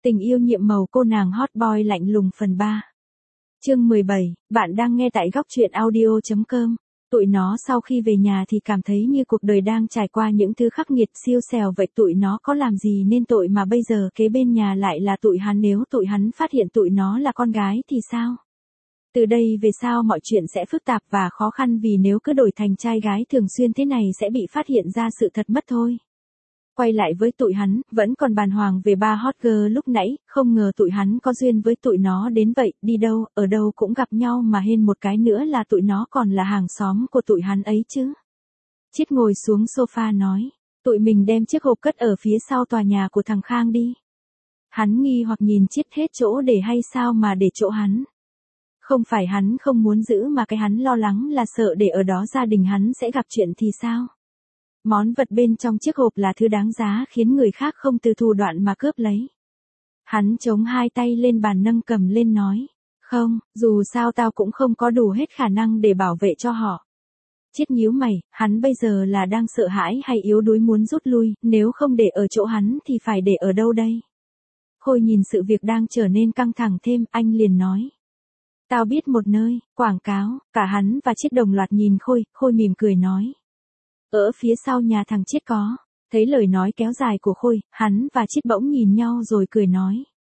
Tình yêu nhiệm màu cô nàng hot boy lạnh lùng phần 3. Chương 17, bạn đang nghe tại góc truyện audio.com. Tụi nó sau khi về nhà thì cảm thấy như cuộc đời đang trải qua những thứ khắc nghiệt siêu sèo vậy. Tụi nó có làm gì nên tội mà bây giờ kế bên nhà lại là tụi hắn. Nếu tụi hắn phát hiện tụi nó là con gái thì sao? Từ đây về sau mọi chuyện sẽ phức tạp và khó khăn, vì nếu cứ đổi thành trai gái thường xuyên thế này sẽ bị phát hiện ra sự thật mất thôi. Quay lại với tụi hắn, vẫn còn bàng hoàng về ba hot girl lúc nãy, không ngờ tụi hắn có duyên với tụi nó đến vậy, đi đâu, ở đâu cũng gặp nhau, mà hên một cái nữa là tụi nó còn là hàng xóm của tụi hắn ấy chứ. Chiết ngồi xuống sofa nói, tụi mình đem chiếc hộp cất ở phía sau tòa nhà của thằng Khang đi. Hắn nghi hoặc nhìn Chiết, hết chỗ để hay sao mà để chỗ hắn. Không phải hắn không muốn giữ mà cái hắn lo lắng là sợ để ở đó gia đình hắn sẽ gặp chuyện thì sao. Món vật bên trong chiếc hộp là thứ đáng giá khiến người khác không từ thủ đoạn mà cướp lấy. Hắn chống hai tay lên bàn nâng cầm lên nói, không, dù sao tao cũng không có đủ hết khả năng để bảo vệ cho họ. Chiết nhíu mày, hắn bây giờ là đang sợ hãi hay yếu đuối muốn rút lui, nếu không để ở chỗ hắn thì phải để ở đâu đây? Khôi nhìn sự việc đang trở nên căng thẳng thêm, anh liền nói. Tao biết một nơi, quảng cáo. Cả hắn và Chiết đồng loạt nhìn Khôi mỉm cười nói. Ở phía sau nhà thằng Chiết có. Thấy lời nói kéo dài của Khôi, hắn và Chiết bỗng nhìn nhau rồi cười nói.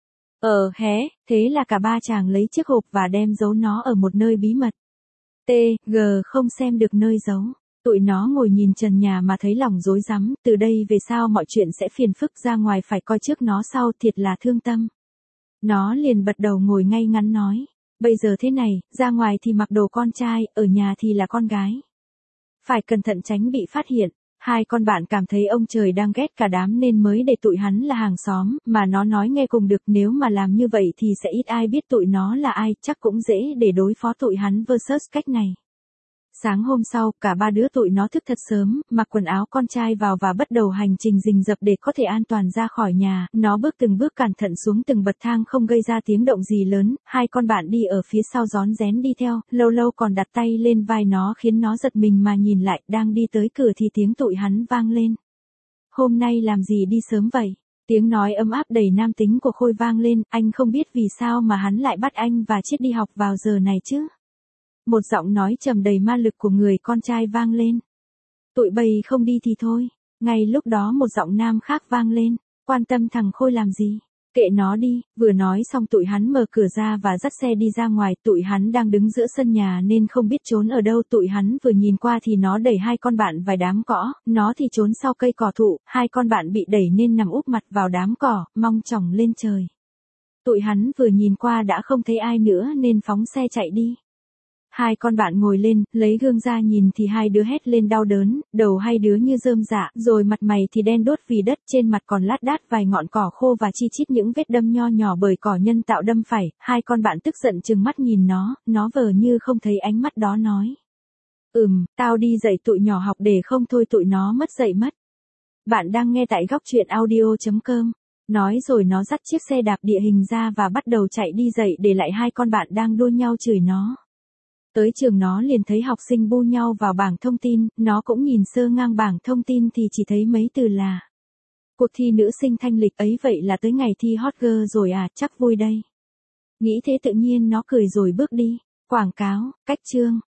Thế là cả ba chàng lấy chiếc hộp và đem giấu nó ở một nơi bí mật. TG không xem được nơi giấu. Tụi nó ngồi nhìn trần nhà mà thấy lòng rối rắm, từ đây về sau mọi chuyện sẽ phiền phức, ra ngoài phải coi trước nó sau, thiệt là thương tâm. Nó liền bật đầu ngồi ngay ngắn nói. Bây giờ thế này, ra ngoài thì mặc đồ con trai, ở nhà thì là con gái. Phải cẩn thận tránh bị phát hiện. Hai con bạn cảm thấy ông trời đang ghét cả đám nên mới để tụi hắn là hàng xóm, mà nó nói nghe cùng được, nếu mà làm như vậy thì sẽ ít ai biết tụi nó là ai, chắc cũng dễ để đối phó tụi hắn versus cách này. Sáng hôm sau, cả ba đứa tụi nó thức thật sớm, mặc quần áo con trai vào và bắt đầu hành trình rình rập để có thể an toàn ra khỏi nhà. Nó bước từng bước cẩn thận xuống từng bậc thang không gây ra tiếng động gì lớn, hai con bạn đi ở phía sau rón rén đi theo, lâu lâu còn đặt tay lên vai nó khiến nó giật mình mà nhìn lại, đang đi tới cửa thì tiếng tụi hắn vang lên. Hôm nay làm gì đi sớm vậy? Tiếng nói ấm áp đầy nam tính của Khôi vang lên, anh không biết vì sao mà hắn lại bắt anh và Chiết đi học vào giờ này chứ. Một giọng nói trầm đầy ma lực của người con trai vang lên. Tụi bay không đi thì thôi. Ngay lúc đó một giọng nam khác vang lên. Quan tâm thằng Khôi làm gì? Kệ nó đi. Vừa nói xong tụi hắn mở cửa ra và dắt xe đi ra ngoài. Tụi hắn đang đứng giữa sân nhà nên không biết trốn ở đâu. Tụi hắn vừa nhìn qua thì nó đẩy hai con bạn vài đám cỏ. Nó thì trốn sau cây cỏ thụ. Hai con bạn bị đẩy nên nằm úp mặt vào đám cỏ, mong chỏng lên trời. Tụi hắn vừa nhìn qua đã không thấy ai nữa nên phóng xe chạy đi. Hai con bạn ngồi lên, lấy gương ra nhìn thì hai đứa hét lên đau đớn, đầu hai đứa như rơm rạ, rồi mặt mày thì đen đốt vì đất, trên mặt còn lát đát vài ngọn cỏ khô và chi chít những vết đâm nho nhỏ bởi cỏ nhân tạo đâm phải. Hai con bạn tức giận trừng mắt nhìn nó vờ như không thấy ánh mắt đó nói. Tao đi dạy tụi nhỏ học để không thôi tụi nó mất dạy mất. Bạn đang nghe tại góc truyện audio.com. Nói rồi nó dắt chiếc xe đạp địa hình ra và bắt đầu chạy đi dạy, để lại hai con bạn đang đua nhau chửi nó. Tới trường nó liền thấy học sinh bu nhau vào bảng thông tin, nó cũng nhìn sơ ngang bảng thông tin thì chỉ thấy mấy từ là cuộc thi nữ sinh thanh lịch ấy, vậy là tới ngày thi hot girl rồi à, chắc vui đây. Nghĩ thế tự nhiên nó cười rồi bước đi. Quảng cáo, cách chương,